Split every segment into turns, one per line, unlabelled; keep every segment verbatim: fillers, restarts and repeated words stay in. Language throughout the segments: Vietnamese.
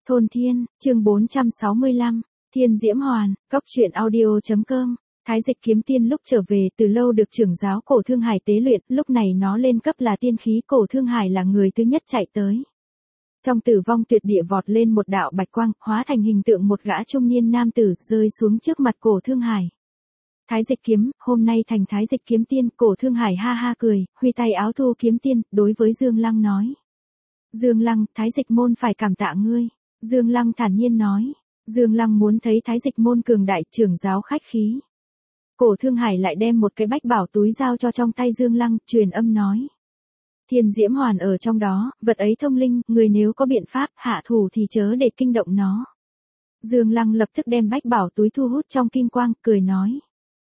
Thôn Thiên, chương bốn trăm sáu mươi lăm, Thiên Diễm Hoàn, Cốc truyện audio chấm com. Thái Dịch Kiếm Tiên lúc trở về từ lâu được trưởng giáo Cổ Thương Hải tế luyện, lúc này nó lên cấp là tiên khí. Cổ Thương Hải là người thứ nhất chạy tới. Trong tử vong tuyệt địa vọt lên một đạo bạch quang, hóa thành hình tượng một gã trung niên nam tử, rơi xuống trước mặt Cổ Thương Hải. Thái Dịch Kiếm, hôm nay thành Thái Dịch Kiếm Tiên. Cổ Thương Hải ha ha cười, huy tay áo thu kiếm tiên, đối với Dương Lăng nói. Dương Lăng, Thái Dịch môn phải cảm tạ ngươi. Dương Lăng thản nhiên nói. Dương Lăng muốn thấy Thái Dịch môn cường đại, trưởng giáo khách khí. Cổ Thương Hải lại đem một cái bách bảo túi giao cho trong tay Dương Lăng, truyền âm nói. Thiên Diễm Hoàn ở trong đó, vật ấy thông linh, người nếu có biện pháp hạ thủ thì chớ để kinh động nó. Dương Lăng lập tức đem bách bảo túi thu hút trong kim quang, cười nói.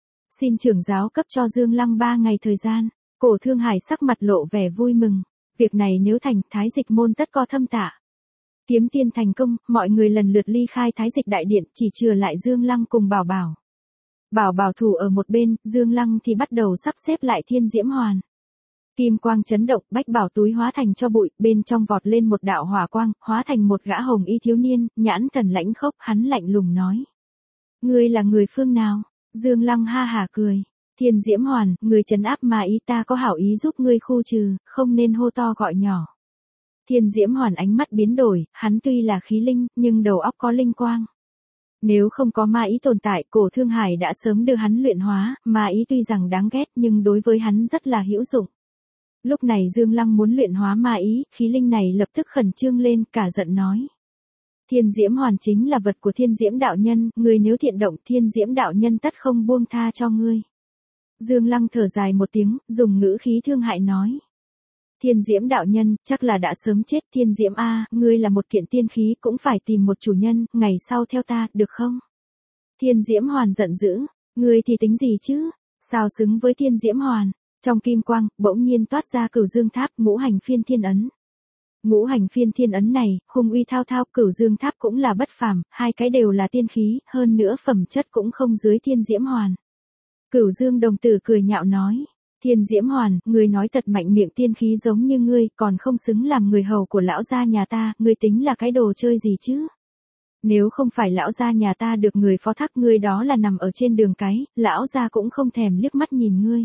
Xin trưởng giáo cấp cho Dương Lăng ba ngày thời gian. Cổ Thương Hải sắc mặt lộ vẻ vui mừng. Việc này nếu thành, Thái Dịch môn tất có thâm tạ. Kiếm tiên thành công, mọi người lần lượt ly khai Thái Dịch đại điện, chỉ chừa lại Dương Lăng cùng Bảo Bảo. Bảo Bảo thủ ở một bên, Dương Lăng thì bắt đầu sắp xếp lại Thiên Diễm Hoàn. Kim quang chấn động, bách bảo túi hóa thành cho bụi, bên trong vọt lên một đạo hỏa quang, hóa thành một gã hồng y thiếu niên, nhãn thần lãnh khốc, hắn lạnh lùng nói. Ngươi là người phương nào? Dương Lăng ha hả cười. Thiên Diễm Hoàn, người trấn áp mà ý, ta có hảo ý giúp ngươi khu trừ, không nên hô to gọi nhỏ. Thiên Diễm Hoàn ánh mắt biến đổi, hắn tuy là khí linh, nhưng đầu óc có linh quang. Nếu không có ma ý tồn tại, Cổ Thương Hải đã sớm đưa hắn luyện hóa, ma ý tuy rằng đáng ghét nhưng đối với hắn rất là hữu dụng. Lúc này Dương Lăng muốn luyện hóa ma ý, khí linh này lập tức khẩn trương lên, cả giận nói. Thiên Diễm Hoàn chính là vật của Thiên Diễm đạo nhân, người nếu thiện động, Thiên Diễm đạo nhân tất không buông tha cho ngươi. Dương Lăng thở dài một tiếng, dùng ngữ khí thương hại nói. Thiên Diễm đạo nhân, chắc là đã sớm chết. Thiên Diễm a, ngươi là một kiện tiên khí, cũng phải tìm một chủ nhân, ngày sau theo ta, được không? Thiên Diễm Hoàn giận dữ, ngươi thì tính gì chứ? Sao xứng với Thiên Diễm Hoàn? Trong kim quang, bỗng nhiên toát ra Cửu Dương Tháp, ngũ hành phiên thiên ấn. Ngũ hành phiên thiên ấn này, hung uy thao thao, Cửu Dương Tháp cũng là bất phàm, hai cái đều là tiên khí, hơn nữa phẩm chất cũng không dưới Thiên Diễm Hoàn. Cửu Dương đồng tử cười nhạo nói. Thiên Diễm Hoàn, người nói thật mạnh miệng, tiên khí giống như ngươi, còn không xứng làm người hầu của lão gia nhà ta, ngươi tính là cái đồ chơi gì chứ? Nếu không phải lão gia nhà ta được người phó thác ngươi, đó là nằm ở trên đường cái, lão gia cũng không thèm liếc mắt nhìn ngươi.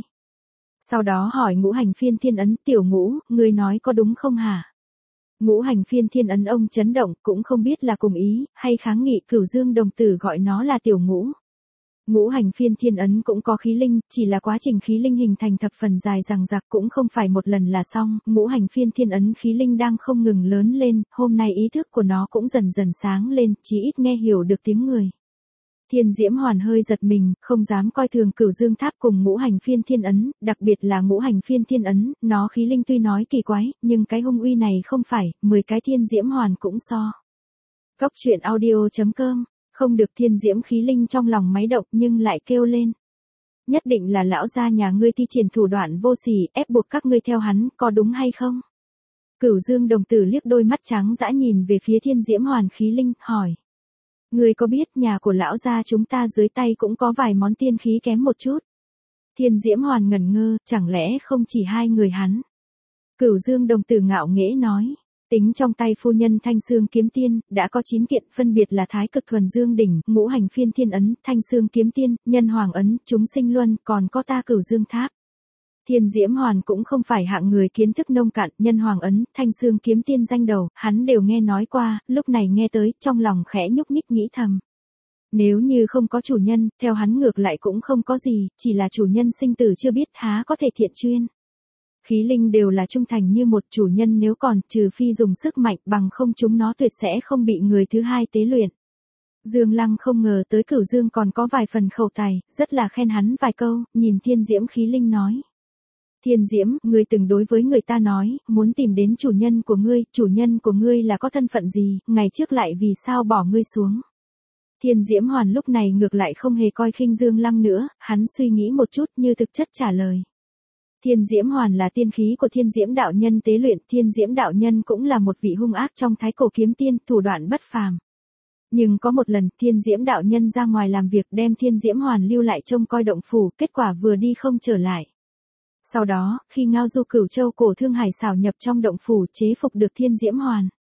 Sau đó hỏi ngũ hành phiên thiên ấn, tiểu Ngũ, ngươi nói có đúng không hả? Ngũ hành phiên thiên ấn ông chấn động, cũng không biết là cùng ý, hay kháng nghị. Cửu Dương đồng tử gọi nó là tiểu Ngũ. Ngũ hành phiên thiên ấn cũng có khí linh, chỉ là quá trình khí linh hình thành thập phần dài dằng dặc, cũng không phải một lần là xong. Ngũ hành phiên thiên ấn khí linh đang không ngừng lớn lên, hôm nay ý thức của nó cũng dần dần sáng lên, chí ít nghe hiểu được tiếng người. Thiên Diễm Hoàn hơi giật mình, không dám coi thường Cửu Dương Tháp cùng ngũ hành phiên thiên ấn, đặc biệt là ngũ hành phiên thiên ấn, nó khí linh tuy nói kỳ quái, nhưng cái hung uy này không phải, mười cái Thiên Diễm Hoàn cũng so. Cốc truyện audio chấm com. Không được. Thiên Diễm khí linh trong lòng máy động nhưng lại kêu lên. Nhất định là lão gia nhà ngươi thi triển thủ đoạn vô sỉ, ép buộc các ngươi theo hắn, có đúng hay không? Cửu Dương đồng tử liếc đôi mắt trắng dã nhìn về phía Thiên Diễm Hoàn khí linh, hỏi. Ngươi có biết nhà của lão gia chúng ta dưới tay cũng có vài món tiên khí kém một chút? Thiên Diễm Hoàn ngẩn ngơ, chẳng lẽ không chỉ hai người hắn? Cửu Dương đồng tử ngạo nghễ nói. Tính trong tay phu nhân Thanh Xương Kiếm Tiên, đã có chín kiện, phân biệt là Thái Cực Thuần Dương Đỉnh, ngũ hành phiên thiên ấn, Thanh Xương Kiếm Tiên, Nhân Hoàng ấn, Chúng Sinh Luân, còn có ta Cửu Dương Tháp. Thiên Diễm Hoàn cũng không phải hạng người kiến thức nông cạn, Nhân Hoàng ấn, Thanh Xương Kiếm Tiên danh đầu, hắn đều nghe nói qua, lúc này nghe tới, trong lòng khẽ nhúc nhích nghĩ thầm. Nếu như không có chủ nhân, theo hắn ngược lại cũng không có gì, chỉ là chủ nhân sinh tử chưa biết, há có thể thiện chuyên. Khí linh đều là trung thành như một, chủ nhân nếu còn, trừ phi dùng sức mạnh, bằng không chúng nó tuyệt sẽ không bị người thứ hai tế luyện. Dương Lăng không ngờ tới Cửu Dương còn có vài phần khẩu tài, rất là khen hắn vài câu, nhìn Thiên Diễm khí linh nói. Thiên Diễm, ngươi từng đối với người ta nói, muốn tìm đến chủ nhân của ngươi, chủ nhân của ngươi là có thân phận gì, ngày trước lại vì sao bỏ ngươi xuống. Thiên Diễm Hoàn lúc này ngược lại không hề coi khinh Dương Lăng nữa, hắn suy nghĩ một chút như thực chất trả lời. Thiên Diễm Hoàn là tiên khí của Thiên Diễm đạo nhân tế luyện, Thiên Diễm đạo nhân cũng là một vị hung ác trong Thái Cổ kiếm tiên, thủ đoạn bất phàm. Nhưng có một lần, Thiên Diễm đạo nhân ra ngoài làm việc, đem Thiên Diễm Hoàn lưu lại trông coi động phủ, kết quả vừa đi không trở lại. Sau đó, khi Ngao Du Cửu Châu Cổ Thương Hải xảo nhập trong động phủ, chế phục được Thiên Diễm Hoàn.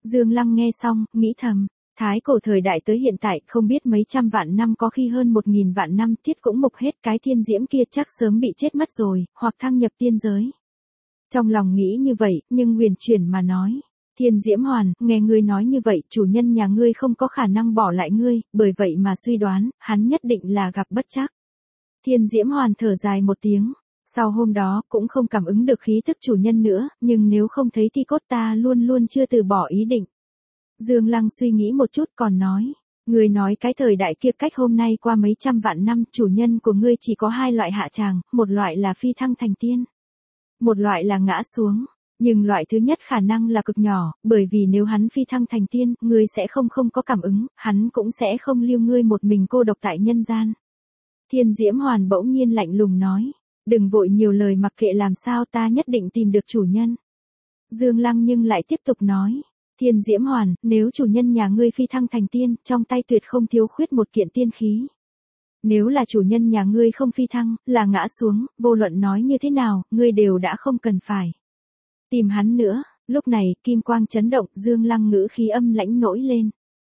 Dương Lăng nghe xong, nghĩ thầm, thái cổ thời đại tới hiện tại không biết mấy trăm vạn năm có khi hơn một nghìn vạn năm tiết cũng mục hết cái thiên diễm kia chắc sớm bị chết mất rồi, hoặc thăng nhập tiên giới. Trong lòng nghĩ như vậy, nhưng huyền chuyển mà nói. Thiên Diễm Hoàn, nghe ngươi nói như vậy, chủ nhân nhà ngươi không có khả năng bỏ lại ngươi, bởi vậy mà suy đoán, hắn nhất định là gặp bất trắc. Thiên Diễm Hoàn thở dài một tiếng. Sau hôm đó, cũng không cảm ứng được khí thức chủ nhân nữa, nhưng nếu không thấy thi cốt ta luôn luôn chưa từ bỏ ý định. Dương Lăng suy nghĩ một chút còn nói. Ngươi nói cái thời đại kia cách hôm nay qua mấy trăm vạn năm, chủ nhân của ngươi chỉ có hai loại hạ tràng, một loại là phi thăng thành tiên. Một loại là ngã xuống. Nhưng loại thứ nhất khả năng là cực nhỏ, bởi vì nếu hắn phi thăng thành tiên, ngươi sẽ không không có cảm ứng, hắn cũng sẽ không lưu ngươi một mình cô độc tại nhân gian. Thiên Diễm Hoàn bỗng nhiên lạnh lùng nói, đừng vội nhiều lời mặc kệ làm sao ta nhất định tìm được chủ nhân. Dương Lăng nhưng lại tiếp tục nói, Thiên Diễm Hoàn, nếu chủ nhân nhà ngươi phi thăng thành tiên, trong tay tuyệt không thiếu khuyết một kiện tiên khí. Nếu là chủ nhân nhà ngươi không phi thăng, là ngã xuống, vô luận nói như thế nào, ngươi đều đã không cần phải tìm hắn nữa. Lúc này, kim quang chấn động, Dương Lăng ngữ khí âm lãnh nổi lên.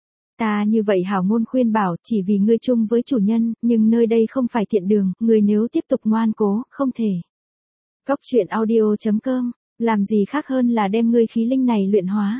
Ta như vậy hảo ngôn khuyên bảo, chỉ vì ngươi chung với chủ nhân, nhưng nơi đây không phải thiện đường, ngươi nếu tiếp tục ngoan cố, không thể. Cóc truyện audio chấm com, làm gì khác hơn là đem ngươi khí linh này luyện hóa.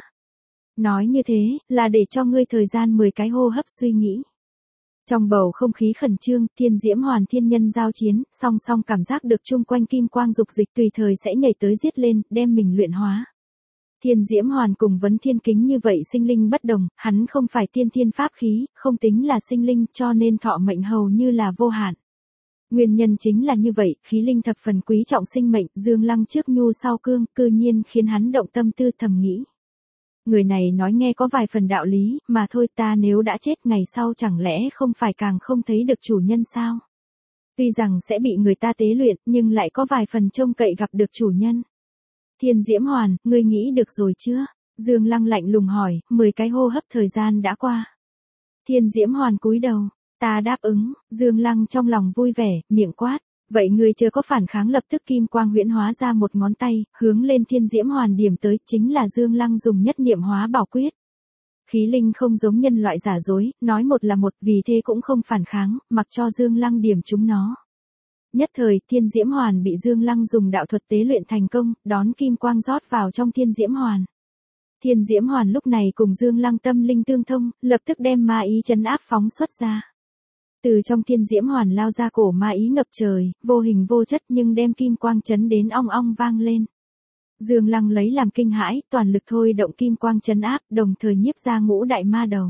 Nói như thế, là để cho ngươi thời gian mười cái hô hấp suy nghĩ. Trong bầu không khí khẩn trương, Thiên Diễm Hoàn thiên nhân giao chiến, song song cảm giác được chung quanh kim quang dục dịch tùy thời sẽ nhảy tới giết lên, đem mình luyện hóa. Thiên Diễm Hoàn cùng Vấn Thiên Kính như vậy sinh linh bất đồng, hắn không phải tiên thiên pháp khí, không tính là sinh linh cho nên thọ mệnh hầu như là vô hạn. Nguyên nhân chính là như vậy, khí linh thập phần quý trọng sinh mệnh, Dương Lăng trước nhu sau cương, cư nhiên khiến hắn động tâm tư thầm nghĩ. Người này nói nghe có vài phần đạo lý, mà thôi ta nếu đã chết ngày sau chẳng lẽ không phải càng không thấy được chủ nhân sao? Tuy rằng sẽ bị người ta tế luyện, nhưng lại có vài phần trông cậy gặp được chủ nhân. Thiên Diễm Hoàn, ngươi nghĩ được rồi chưa? Dương Lăng lạnh lùng hỏi, mười cái hô hấp thời gian đã qua. Thiên Diễm Hoàn cúi đầu, ta đáp ứng, Dương Lăng trong lòng vui vẻ, miệng quát. Vậy ngươi chưa có phản kháng lập tức kim quang huyễn hóa ra một ngón tay, hướng lên Thiên Diễm Hoàn điểm tới, chính là Dương Lăng dùng nhất niệm hóa bảo quyết. Khí linh không giống nhân loại giả dối, nói một là một, vì thế cũng không phản kháng, mặc cho Dương Lăng điểm chúng nó. Nhất thời, Thiên Diễm Hoàn bị Dương Lăng dùng đạo thuật tế luyện thành công, đón kim quang rót vào trong Thiên Diễm Hoàn. Thiên Diễm Hoàn lúc này cùng Dương Lăng tâm linh tương thông, lập tức đem ma ý trấn áp phóng xuất ra. Từ trong Thiên Diễm Hoàn lao ra cổ ma ý ngập trời, vô hình vô chất nhưng đem kim quang chấn đến ong ong vang lên. Dương Lăng lấy làm kinh hãi, toàn lực thôi động kim quang chấn áp, đồng thời nhiếp ra ngũ đại ma đầu.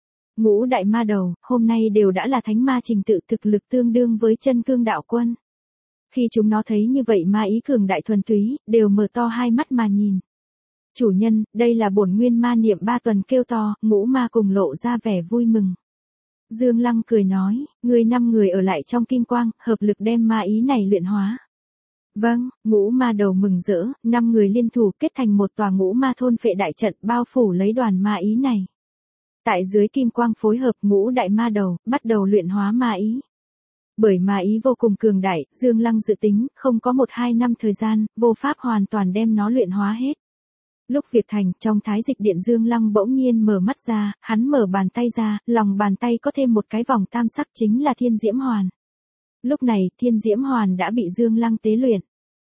Ngũ đại ma đầu, hôm nay đều đã là thánh ma trình tự thực lực tương đương với chân cương đạo quân. Khi chúng nó thấy như vậy ma ý cường đại thuần túy, đều mở to hai mắt mà nhìn. Chủ nhân, đây là bổn nguyên ma niệm ba tuần kêu to, ngũ ma cùng lộ ra vẻ vui mừng. Dương Lăng cười nói, ngươi năm người ở lại trong kim quang, hợp lực đem ma ý này luyện hóa. Vâng, ngũ ma đầu mừng rỡ, năm người liên thủ kết thành một tòa ngũ ma thôn phệ đại trận bao phủ lấy đoàn ma ý này. Tại dưới kim quang phối hợp ngũ đại ma đầu, bắt đầu luyện hóa ma ý. Bởi ma ý vô cùng cường đại, Dương Lăng dự tính, không có một hai năm thời gian, vô pháp hoàn toàn đem nó luyện hóa hết. Lúc việc thành, trong thái dịch điện Dương Lăng bỗng nhiên mở mắt ra, hắn mở bàn tay ra, lòng bàn tay có thêm một cái vòng tam sắc chính là Thiên Diễm Hoàn. Lúc này, Thiên Diễm Hoàn đã bị Dương Lăng tế luyện.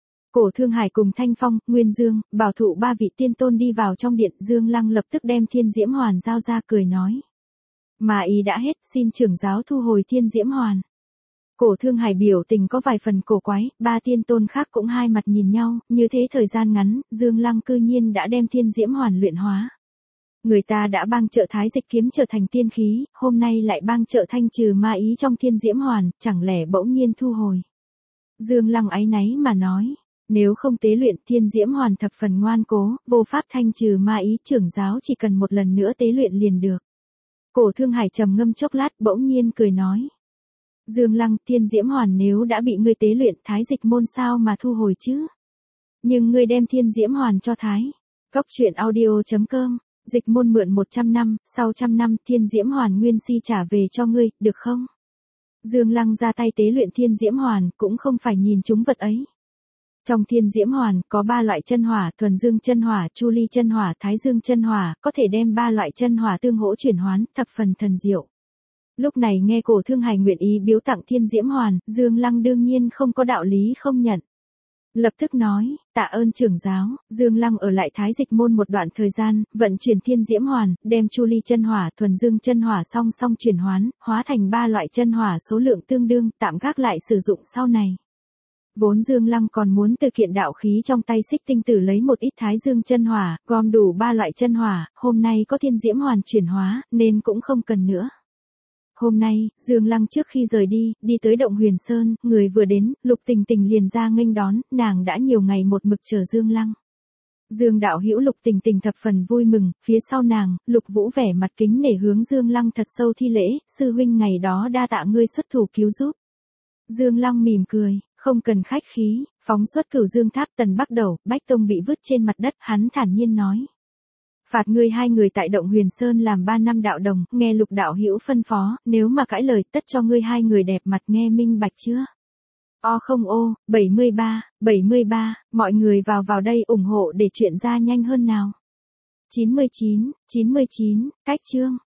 Cổ Thương Hải cùng Thanh Phong, Nguyên Dương, Bảo Thụ ba vị tiên tôn đi vào trong điện, Dương Lăng lập tức đem Thiên Diễm Hoàn giao ra cười nói. Mà ý đã hết, xin trưởng giáo thu hồi Thiên Diễm Hoàn. Cổ Thương Hải biểu tình có vài phần cổ quái, ba tiên tôn khác cũng hai mặt nhìn nhau, như thế thời gian ngắn, Dương Lăng cư nhiên đã đem Thiên Diễm Hoàn luyện hóa. Người ta đã bang trợ thái dịch kiếm trở thành tiên khí, hôm nay lại bang trợ thanh trừ ma ý trong Thiên Diễm Hoàn, chẳng lẽ bỗng nhiên thu hồi. Dương Lăng áy náy mà nói, nếu không tế luyện Thiên Diễm Hoàn thập phần ngoan cố, vô pháp thanh trừ ma ý, trưởng giáo chỉ cần một lần nữa tế luyện liền được. Cổ Thương Hải trầm ngâm chốc lát bỗng nhiên cười nói. Dương Lăng, Thiên Diễm Hoàn nếu đã bị ngươi tế luyện, thái dịch môn sao mà thu hồi chứ? Nhưng ngươi đem Thiên Diễm Hoàn cho thái. Cóc truyện audio chấm com, dịch môn mượn một trăm năm, sau trăm năm Thiên Diễm Hoàn nguyên si trả về cho ngươi, được không? Dương Lăng ra tay tế luyện Thiên Diễm Hoàn, cũng không phải nhìn chúng vật ấy. Trong thiên diễm hoàn, có ba loại chân hỏa, thuần dương chân hỏa, chu ly chân hỏa, thái dương chân hỏa, có thể đem ba loại chân hỏa tương hỗ chuyển hoán, thập phần thần diệu. Lúc này nghe Cổ Thương Hải nguyện ý biếu tặng thiên diễm hoàn, Dương Lăng đương nhiên không có đạo lý không nhận. Lập tức nói, tạ ơn trưởng giáo. Dương Lăng ở lại Thái Dịch môn một đoạn thời gian, vận chuyển thiên diễm hoàn, đem chu ly chân hỏa, thuần dương chân hỏa song song chuyển hoán, hóa thành ba loại chân hỏa số lượng tương đương, tạm gác lại sử dụng sau này. Vốn Dương Lăng còn muốn từ kiện đạo khí trong tay Xích Tinh Tử lấy một ít thái dương chân hỏa, gom đủ ba loại chân hỏa, hôm nay có thiên diễm hoàn chuyển hóa, nên cũng không cần nữa. Hôm nay, Dương Lăng trước khi rời đi, đi tới động Huyền Sơn, người vừa đến, Lục Tình Tình liền ra nghênh đón, nàng đã nhiều ngày một mực chờ Dương Lăng. Dương đạo hữu Lục Tình Tình thập phần vui mừng, phía sau nàng, Lục Vũ vẻ mặt kính nể hướng Dương Lăng thật sâu thi lễ, sư huynh ngày đó đa tạ ngươi xuất thủ cứu giúp. Dương Lăng mỉm cười, không cần khách khí, phóng xuất Cửu Dương Tháp Tần Bắc Đầu, Bách Tông bị vứt trên mặt đất, hắn thản nhiên nói. Phạt ngươi hai người tại động Huyền Sơn làm ba năm đạo đồng, nghe Lục đạo hữu phân phó, nếu mà cãi lời tất cho ngươi hai người đẹp mặt nghe minh bạch chưa? O không ô, bảy mươi ba, bảy mươi ba, mọi người vào vào đây ủng hộ để chuyện ra nhanh hơn nào. chín mươi chín, chín mươi chín, cách chương.